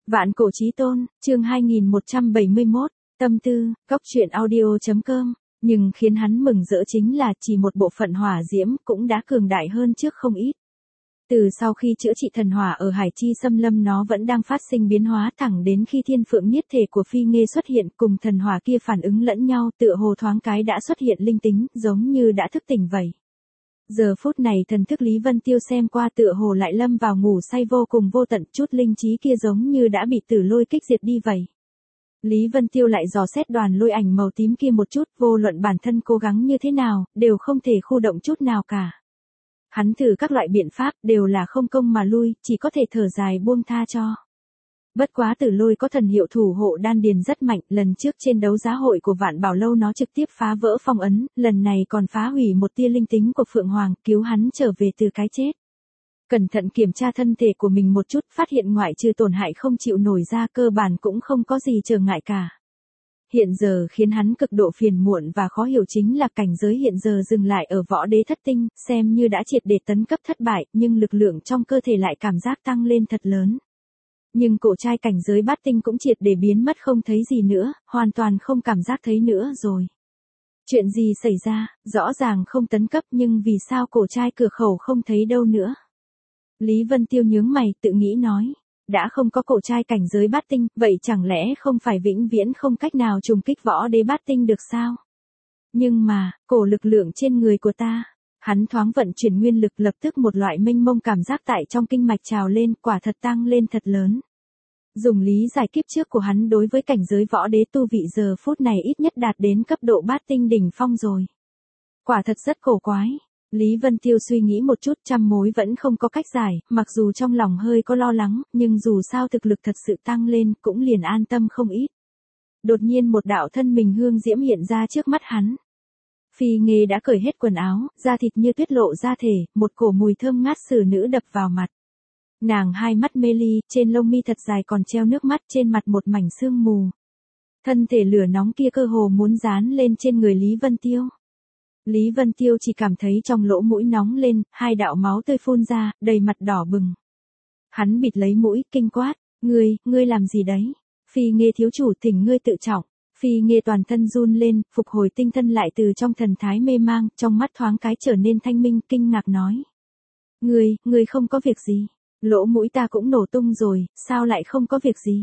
Vạn cổ chí tôn, chương 2171, tâm tư, góc truyện audio.com, nhưng khiến hắn mừng rỡ chính là chỉ một bộ phận hỏa diễm cũng đã cường đại hơn trước không ít. Từ sau khi chữa trị thần hỏa ở Hải Chi Xâm Lâm nó vẫn đang phát sinh biến hóa thẳng đến khi thiên phượng niết thể của Phi Nghê xuất hiện cùng thần hỏa kia phản ứng lẫn nhau tựa hồ thoáng cái đã xuất hiện linh tính giống như đã thức tỉnh vậy. Giờ phút này thần thức Lý Vân Tiêu xem qua tựa hồ lại lâm vào ngủ say vô cùng vô tận, chút linh trí kia giống như đã bị tử lôi kích diệt đi vậy. Lý Vân Tiêu lại dò xét đoàn lôi ảnh màu tím kia một chút, vô luận bản thân cố gắng như thế nào, đều không thể khu động chút nào cả. Hắn thử các loại biện pháp đều là không công mà lui, chỉ có thể thở dài buông tha cho. Bất quá tử lôi có thần hiệu thủ hộ đan điền rất mạnh, lần trước trên đấu giá hội của Vạn Bảo Lâu nó trực tiếp phá vỡ phong ấn, lần này còn phá hủy một tia linh tính của Phượng Hoàng, cứu hắn trở về từ cái chết. Cẩn thận kiểm tra thân thể của mình một chút, phát hiện ngoại trừ tổn hại không chịu nổi ra cơ bản cũng không có gì trở ngại cả. Hiện giờ khiến hắn cực độ phiền muộn và khó hiểu chính là cảnh giới hiện giờ dừng lại ở võ đế thất tinh, xem như đã triệt để tấn cấp thất bại, nhưng lực lượng trong cơ thể lại cảm giác tăng lên thật lớn. Nhưng cổ trai cảnh giới bát tinh cũng triệt để biến mất không thấy gì nữa, hoàn toàn không cảm giác thấy nữa rồi. Chuyện gì xảy ra, rõ ràng không tấn cấp nhưng vì sao cổ trai cửa khẩu không thấy đâu nữa. Lý Vân Tiêu nhướng mày tự nghĩ nói, đã không có cổ trai cảnh giới bát tinh, vậy chẳng lẽ không phải vĩnh viễn không cách nào trùng kích võ đế bát tinh được sao? Nhưng mà, cổ lực lượng trên người của ta. Hắn thoáng vận chuyển nguyên lực lập tức một loại mênh mông cảm giác tại trong kinh mạch trào lên, quả thật tăng lên thật lớn. Dùng lý giải kiếp trước của hắn đối với cảnh giới võ đế tu vị giờ phút này ít nhất đạt đến cấp độ bát tinh đỉnh phong rồi. Quả thật rất cổ quái. Lý Vân Tiêu suy nghĩ một chút trăm mối vẫn không có cách giải, mặc dù trong lòng hơi có lo lắng, nhưng dù sao thực lực thật sự tăng lên cũng liền an tâm không ít. Đột nhiên một đạo thân mình hương diễm hiện ra trước mắt hắn. Phi Nghê đã cởi hết quần áo, da thịt như tuyết lộ ra thể, một cổ mùi thơm ngát xử nữ đập vào mặt. Nàng hai mắt mê ly, trên lông mi thật dài còn treo nước mắt, trên mặt một mảnh sương mù. Thân thể lửa nóng kia cơ hồ muốn dán lên trên người Lý Vân Tiêu. Lý Vân Tiêu chỉ cảm thấy trong lỗ mũi nóng lên, hai đạo máu tươi phun ra, đầy mặt đỏ bừng. Hắn bịt lấy mũi, kinh quát, ngươi làm gì đấy? Phi Nghê thiếu chủ thỉnh ngươi tự trọng. Phi Nghê toàn thân run lên, phục hồi tinh thần lại từ trong thần thái mê mang, trong mắt thoáng cái trở nên thanh minh, kinh ngạc nói. Ngươi không có việc gì. Lỗ mũi ta cũng nổ tung rồi, sao lại không có việc gì?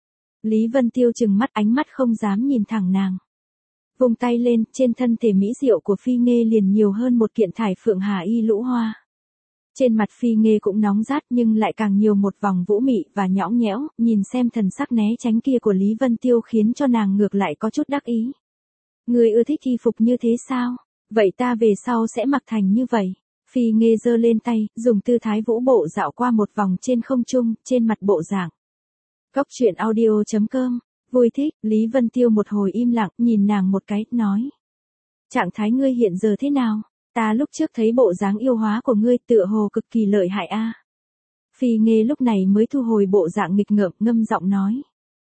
Lý Vân Tiêu trừng mắt ánh mắt không dám nhìn thẳng nàng. Vung tay lên, trên thân thể mỹ diệu của Phi Nghê liền nhiều hơn một kiện thải phượng hà y lũ hoa. Trên mặt Phi Nghê cũng nóng rát nhưng lại càng nhiều một vòng vũ mị và nhõng nhẽo, nhìn xem thần sắc né tránh kia của Lý Vân Tiêu khiến cho nàng ngược lại có chút đắc ý. Ngươi ưa thích y phục như thế sao? Vậy ta về sau sẽ mặc thành như vậy. Phi Nghê giơ lên tay, dùng tư thái vũ bộ dạo qua một vòng trên không trung, trên mặt bộ dạng. Góc truyện audio.com, vui thích, Lý Vân Tiêu một hồi im lặng, nhìn nàng một cái, nói. Trạng thái ngươi hiện giờ thế nào? Ta lúc trước thấy bộ dáng yêu hóa của ngươi tựa hồ cực kỳ lợi hại a. Phi Nghê lúc này mới thu hồi bộ dạng nghịch ngợm, ngâm giọng nói.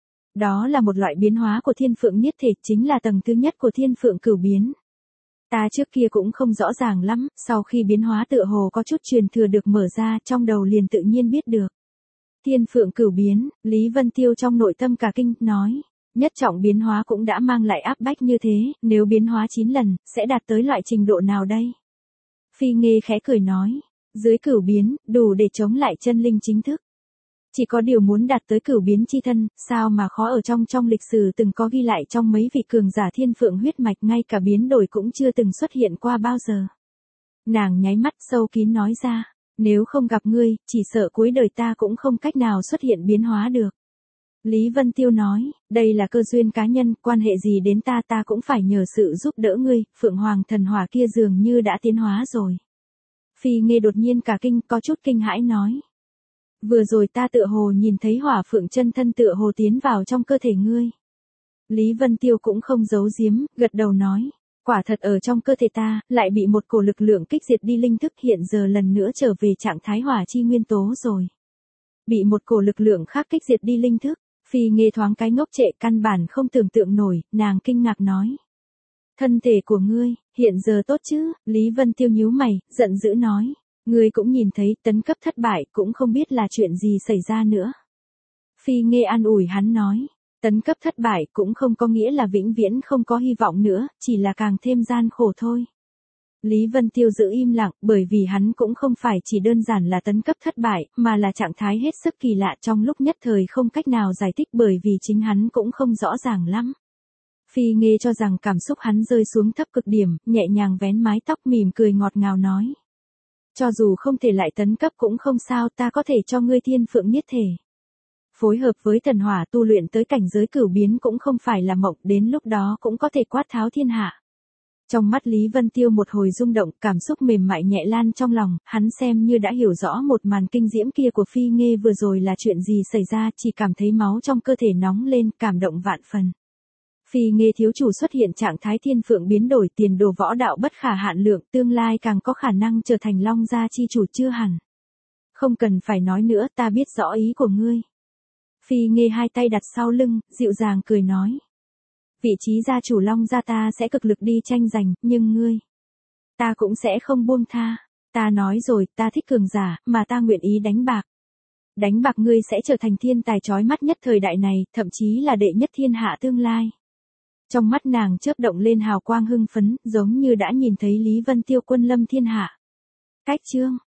Đó là một loại biến hóa của thiên phượng niết thể, chính là tầng thứ nhất của thiên phượng cửu biến. Ta trước kia cũng không rõ ràng lắm, sau khi biến hóa tựa hồ có chút truyền thừa được mở ra, trong đầu liền tự nhiên biết được. Thiên phượng cửu biến, Lý Vân Tiêu trong nội tâm cả kinh, nói. Nhất trọng biến hóa cũng đã mang lại áp bách như thế, nếu biến hóa 9 lần, sẽ đạt tới loại trình độ nào đây? Phi Nghê khẽ cười nói. Dưới cửu biến, đủ để chống lại chân linh chính thức. Chỉ có điều muốn đạt tới cửu biến chi thân, sao mà khó ở trong lịch sử từng có ghi lại trong mấy vị cường giả thiên phượng huyết mạch ngay cả biến đổi cũng chưa từng xuất hiện qua bao giờ. Nàng nháy mắt sâu kín nói ra, nếu không gặp ngươi, chỉ sợ cuối đời ta cũng không cách nào xuất hiện biến hóa được. Lý Vân Tiêu nói, đây là cơ duyên cá nhân, quan hệ gì đến ta cũng phải nhờ sự giúp đỡ ngươi, Phượng Hoàng thần hỏa kia dường như đã tiến hóa rồi. Phi Nghê đột nhiên cả kinh, có chút kinh hãi nói. Vừa rồi ta tựa hồ nhìn thấy hỏa phượng chân thân tựa hồ tiến vào trong cơ thể ngươi. Lý Vân Tiêu cũng không giấu giếm, gật đầu nói. Quả thật ở trong cơ thể ta, lại bị một cổ lực lượng kích diệt đi linh thức hiện giờ lần nữa trở về trạng thái hỏa chi nguyên tố rồi. Bị một cổ lực lượng khác kích diệt đi linh thức, Phi Nghê thoáng cái ngốc trệ căn bản không tưởng tượng nổi, nàng kinh ngạc nói. Thân thể của ngươi, hiện giờ tốt chứ? Lý Vân Tiêu nhíu mày, giận dữ nói. Ngươi cũng nhìn thấy tấn cấp thất bại cũng không biết là chuyện gì xảy ra nữa. Phi Phi Nghê an ủi hắn nói, tấn cấp thất bại cũng không có nghĩa là vĩnh viễn không có hy vọng nữa, chỉ là càng thêm gian khổ thôi. Lý Vân Tiêu giữ im lặng, bởi vì hắn cũng không phải chỉ đơn giản là tấn cấp thất bại, mà là trạng thái hết sức kỳ lạ trong lúc nhất thời không cách nào giải thích bởi vì chính hắn cũng không rõ ràng lắm. Phi Nghê cho rằng cảm xúc hắn rơi xuống thấp cực điểm, nhẹ nhàng vén mái tóc mỉm cười ngọt ngào nói. Cho dù không thể lại tấn cấp cũng không sao, ta có thể cho ngươi thiên phượng niết thể. Phối hợp với thần hỏa tu luyện tới cảnh giới cửu biến cũng không phải là mộng, đến lúc đó cũng có thể quát tháo thiên hạ. Trong mắt Lý Vân Tiêu một hồi rung động, cảm xúc mềm mại nhẹ lan trong lòng, hắn xem như đã hiểu rõ một màn kinh diễm kia của Phi Nghê vừa rồi là chuyện gì xảy ra, chỉ cảm thấy máu trong cơ thể nóng lên, cảm động vạn phần. Phi Nghê thiếu chủ xuất hiện trạng thái thiên phượng biến đổi, tiền đồ võ đạo bất khả hạn lượng, tương lai càng có khả năng trở thành Long gia chi chủ chưa hẳn. Không cần phải nói nữa, ta biết rõ ý của ngươi. Phi Nghê hai tay đặt sau lưng, dịu dàng cười nói. Vị trí gia chủ Long gia ta sẽ cực lực đi tranh giành, nhưng ngươi, ta cũng sẽ không buông tha. Ta nói rồi, ta thích cường giả, mà ta nguyện ý đánh bạc. Đánh bạc ngươi sẽ trở thành thiên tài chói mắt nhất thời đại này, thậm chí là đệ nhất thiên hạ tương lai. Trong mắt nàng chớp động lên hào quang hưng phấn, giống như đã nhìn thấy Lý Vân Tiêu quân lâm thiên hạ. Cách chương